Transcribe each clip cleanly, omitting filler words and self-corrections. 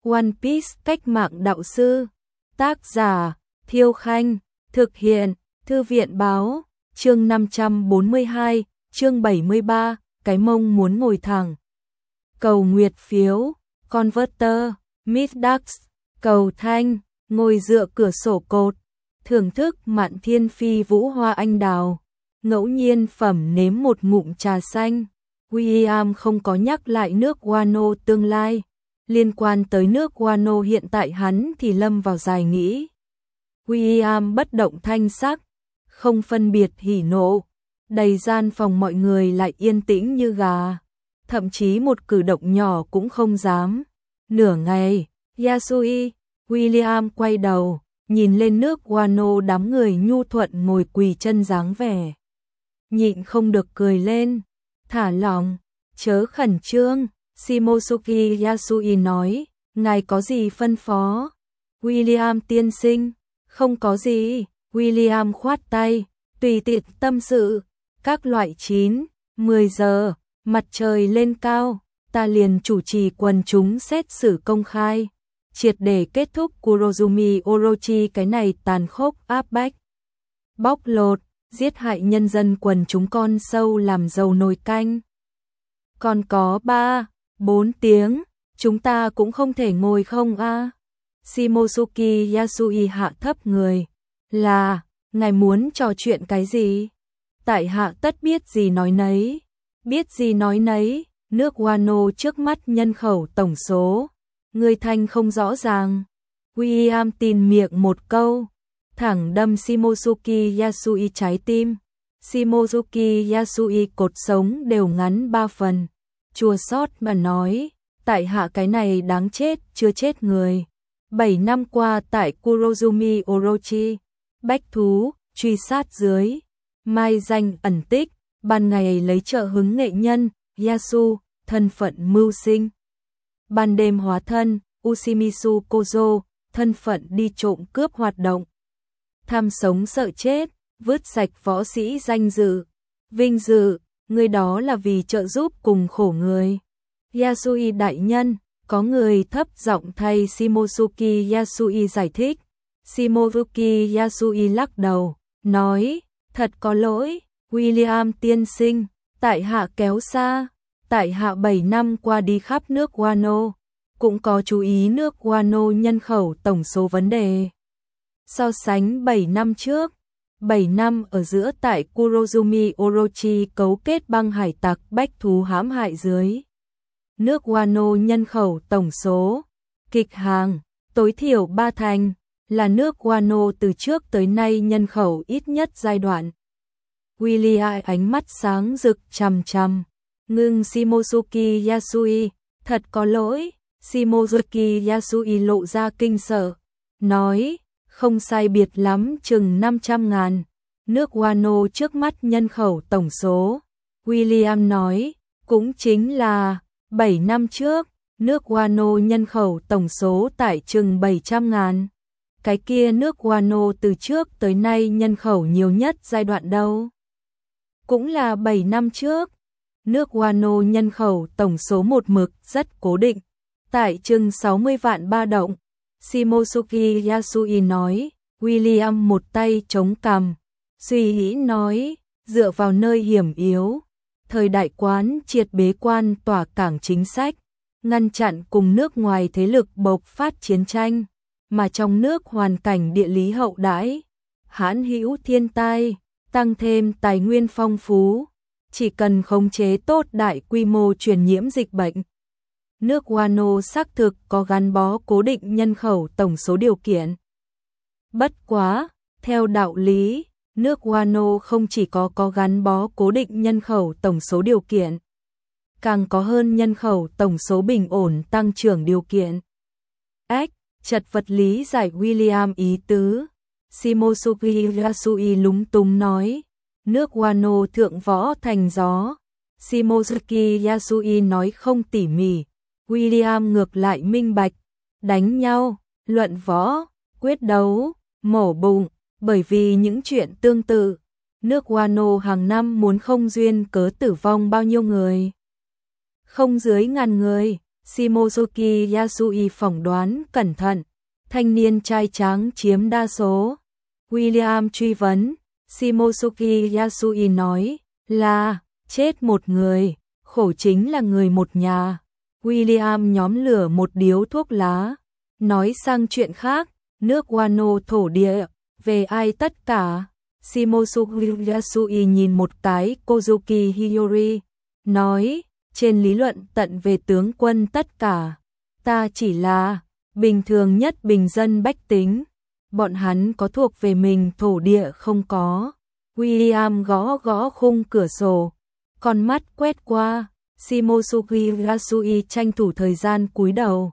One Piece cách mạng đạo sư. Tác giả Thiêu Khanh. Thực hiện Thư viện Báo. Chương 542, chương 73, cái mông muốn ngồi thẳng. Cầu nguyệt phiếu, Converter, Middax, cầu thanh, ngồi dựa cửa sổ cột, thưởng thức mạn thiên phi vũ hoa anh đào, ngẫu nhiên phẩm nếm một ngụm trà xanh. William không có nhắc lại nước Wano tương lai, liên quan tới nước Wano hiện tại hắn thì lâm vào dài nghĩ. William bất động thanh sắc, không phân biệt hỉ nộ, đầy gian phòng mọi người lại yên tĩnh như gà, thậm chí một cử động nhỏ cũng không dám. Nửa ngày, Yasui, William quay đầu, nhìn lên nước Wano, đám người nhu thuận ngồi quỳ chân dáng vẻ. Nhịn không được cười lên, thả lỏng, chớ khẩn trương, Shimosuke Yasui nói, ngài có gì phân phó? William tiên sinh, không có gì, William khoát tay, tùy tiện tâm sự, các loại 9, 10 giờ, mặt trời lên cao, ta liền chủ trì quần chúng xét xử công khai, triệt để kết thúc Kurozumi Orochi cái này tàn khốc áp bách, bóc lột, giết hại nhân dân quần chúng con sâu làm dầu nồi canh. Còn có 3, 4 tiếng, chúng ta cũng không thể ngồi không a. Shimosuke Yasui hạ thấp người, là, ngài muốn trò chuyện cái gì? Tại hạ tất biết gì nói nấy, biết gì nói nấy, nước Wano trước mắt nhân khẩu tổng số, người thanh không rõ ràng. William tin miệng một câu, thẳng đâm Shimosuke Yasui trái tim. Shimosuke Yasui cột sống đều ngắn 3 phần, chua xót mà nói, tại hạ cái này đáng chết chưa chết người. 7 năm qua tại Kurozumi Orochi, bách thú, truy sát dưới, mai danh ẩn tích, ban ngày lấy trợ hứng nghệ nhân, Yasu, thân phận mưu sinh. Ban đêm hóa thân, Ushimizu Kozo, thân phận đi trộm cướp hoạt động. Tham sống sợ chết, vứt sạch võ sĩ danh dự, vinh dự, người đó là vì trợ giúp cùng khổ người. Yasui đại nhân, có người thấp giọng thay Shimosuke Yasui giải thích. Shimosuke Yasui lắc đầu, nói, thật có lỗi, William tiên sinh, tại hạ kéo xa, tại hạ 7 năm qua đi khắp nước Wano, cũng có chú ý nước Wano nhân khẩu tổng số vấn đề. So sánh 7 năm trước, 7 năm ở giữa tại Kurozumi Orochi cấu kết băng hải tặc bách thú hãm hại dưới. Nước Wano nhân khẩu tổng số, kịch hàng, tối thiểu 3 thành, là nước Wano từ trước tới nay nhân khẩu ít nhất giai đoạn. William ánh mắt sáng rực chằm chằm, ngưng Shimosuke Yasui, thật có lỗi, Shimosuke Yasui lộ ra kinh sợ, nói, không sai biệt lắm chừng 500.000, nước Wano trước mắt nhân khẩu tổng số. William nói, cũng chính là 7 năm trước, nước Wano nhân khẩu tổng số tại chừng 700.000. Cái kia nước Wano từ trước tới nay nhân khẩu nhiều nhất giai đoạn đâu? Cũng là 7 năm trước. Nước Wano nhân khẩu tổng số một mực rất cố định, tại chừng 60 vạn ba động. Shimosuke Yasui nói, William một tay chống cằm, suy nghĩ nói, dựa vào nơi hiểm yếu, thời đại quán triệt bế quan tỏa cảng chính sách, ngăn chặn cùng nước ngoài thế lực bộc phát chiến tranh, mà trong nước hoàn cảnh địa lý hậu đãi, hãn hữu thiên tai, tăng thêm tài nguyên phong phú, chỉ cần khống chế tốt đại quy mô truyền nhiễm dịch bệnh. Nước Wano xác thực có gắn bó cố định nhân khẩu tổng số điều kiện. Bất quá, theo đạo lý, nước Wano không chỉ có gắn bó cố định nhân khẩu tổng số điều kiện, càng có hơn nhân khẩu tổng số bình ổn tăng trưởng điều kiện. Chật vật lý giải William ý tứ. Shimosuke Yasui lúng túng nói, nước Wano thượng võ thành gió. Shimosuke Yasui nói không tỉ mỉ, William ngược lại minh bạch, đánh nhau, luận võ, quyết đấu, mổ bụng, bởi vì những chuyện tương tự, nước Wano hàng năm muốn không duyên cớ tử vong bao nhiêu người. Không dưới 1000 người, Shimozuki Yasui phỏng đoán cẩn thận, thanh niên trai tráng chiếm đa số. William truy vấn, Shimozuki Yasui nói là chết một người, khổ chính là người một nhà. William nhóm lửa một điếu thuốc lá, nói sang chuyện khác, nước Wano thổ địa, về ai tất cả. Shimozuki Yasui nhìn một cái Kozuki Hiyori, nói, trên lý luận tận về tướng quân tất cả, ta chỉ là bình thường nhất bình dân bách tính, bọn hắn có thuộc về mình thổ địa không có. William gõ gõ khung cửa sổ, con mắt quét qua, Shimozuki Yasui tranh thủ thời gian cúi đầu.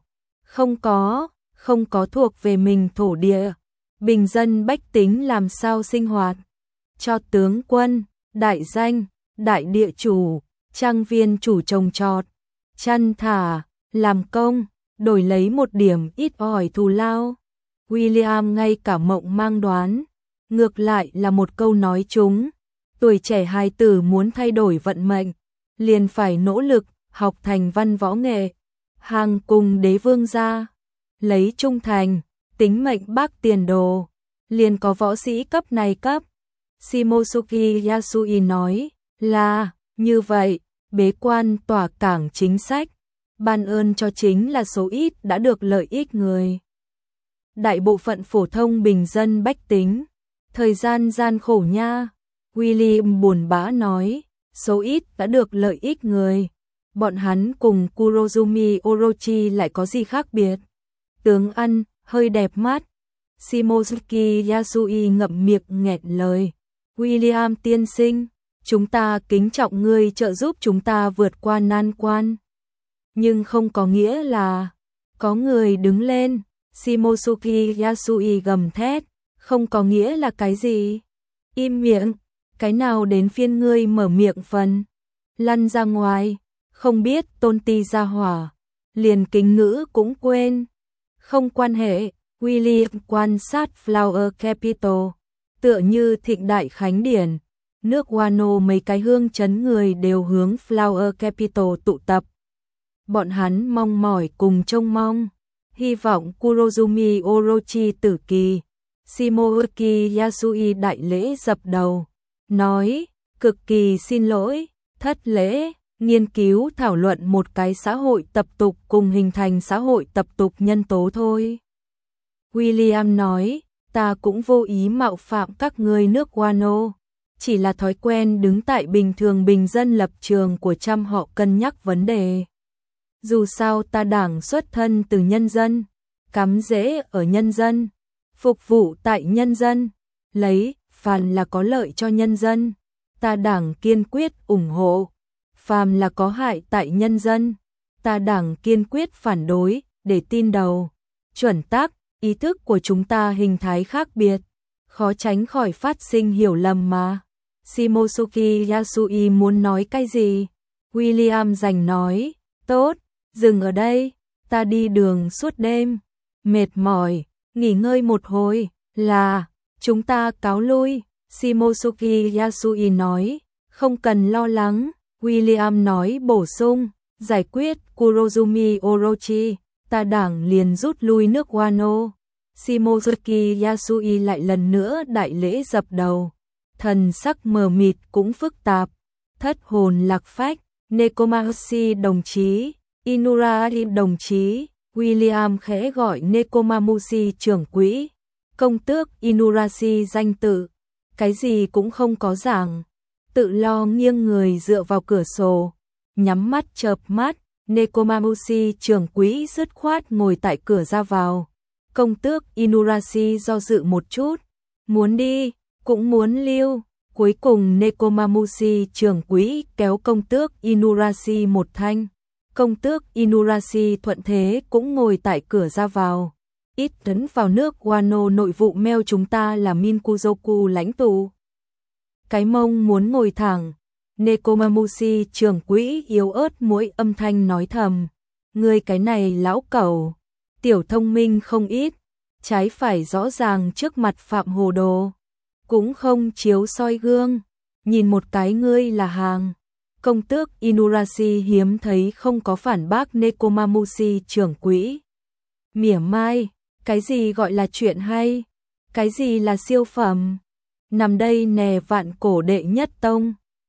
Không có thuộc về mình thổ địa, bình dân bách tính làm sao sinh hoạt. Cho tướng quân, đại danh, đại địa chủ, trang viên chủ trồng trọt, chăn thả, làm công, đổi lấy một điểm ít ỏi thù lao. William ngay cả mộng mang đoán, ngược lại là một câu nói trúng. Tuổi trẻ hài tử muốn thay đổi vận mệnh, liền phải nỗ lực, học thành văn võ nghệ, hàng cùng đế vương gia, lấy trung thành, tính mệnh bác tiền đồ, liền có võ sĩ cấp này cấp. Shimozuki Yasui nói là, như vậy, bế quan tỏa cảng chính sách, ban ơn cho chính là số ít đã được lợi ích người. Đại bộ phận phổ thông bình dân bách tính, thời gian gian khổ nha. William buồn bã nói, số ít đã được lợi ích người. Bọn hắn cùng Kurozumi Orochi lại có gì khác biệt? Tướng ăn, hơi đẹp mắt. Shimozuki Yasui ngậm miệng nghẹn lời. William tiên sinh, chúng ta kính trọng ngươi trợ giúp chúng ta vượt qua nan quan. Nhưng không có nghĩa là có người đứng lên. Shimozuki Yasui gầm thét, không có nghĩa là cái gì? Im miệng, cái nào đến phiên ngươi mở miệng phần. Lăn ra ngoài, không biết tôn ti ra hỏa, liền kính ngữ cũng quên. Không quan hệ, William quan sát Flower Capital, tựa như thịnh đại khánh điển, nước Wano mấy cái hương chấn người đều hướng Flower Capital tụ tập. Bọn hắn mong mỏi cùng trông mong, hy vọng Kurozumi Orochi tử kỳ. Shimozuki Yasui đại lễ dập đầu, nói, cực kỳ xin lỗi, thất lễ, nghiên cứu thảo luận một cái xã hội tập tục cùng hình thành xã hội tập tục nhân tố thôi. William nói, ta cũng vô ý mạo phạm các ngươi nước Wano, chỉ là thói quen đứng tại bình thường bình dân lập trường của trăm họ cân nhắc vấn đề. Dù sao ta đảng xuất thân từ nhân dân, cắm rễ ở nhân dân, phục vụ tại nhân dân, lấy phàm là có lợi cho nhân dân, ta đảng kiên quyết ủng hộ, phàm là có hại tại nhân dân, ta đảng kiên quyết phản đối, để tin đầu, chuẩn tắc, ý thức của chúng ta hình thái khác biệt, khó tránh khỏi phát sinh hiểu lầm mà. Shimozuki Yasui muốn nói cái gì? William giành nói, tốt, dừng ở đây, ta đi đường suốt đêm, mệt mỏi, nghỉ ngơi một hồi, là, chúng ta cáo lui. Shimozuki Yasui nói, không cần lo lắng. William nói bổ sung, giải quyết Kurozumi Orochi, ta đảng liền rút lui nước Wano. Shimozuki Yasui lại lần nữa đại lễ dập đầu, thần sắc mờ mịt cũng phức tạp, thất hồn lạc phách. Nekomamushi đồng chí, Inurari đồng chí. William khẽ gọi Nekomamushi trưởng quỹ, công tước Inurashi danh tự, cái gì cũng không có giảng, tự lo nghiêng người dựa vào cửa sổ, nhắm mắt chợp mắt. Nekomamushi trưởng quỹ dứt khoát ngồi tại cửa ra vào. Công tước Inurashi do dự một chút, muốn đi, cũng muốn lưu. Cuối cùng Nekomamushi trưởng quỹ kéo công tước Inurashi một thanh. Công tước Inurashi thuận thế cũng ngồi tại cửa ra vào. Ít tấn vào nước Wano nội vụ mail chúng ta là Minkuzoku lãnh tụ. Cái mông muốn ngồi thẳng. Nekomamushi trưởng quỹ yếu ớt mỗi âm thanh nói thầm. Ngươi cái này lão cẩu, tiểu thông minh không ít, trái phải rõ ràng trước mặt phạm hồ đồ. Cũng không chiếu soi gương, nhìn một cái ngươi là hàng. Công tước Inurashi hiếm thấy không có phản bác Nekomamushi trưởng quỹ. Mỉa mai, cái gì gọi là chuyện hay? Cái gì là siêu phẩm? Nằm đây nè vạn cổ đệ nhất tông.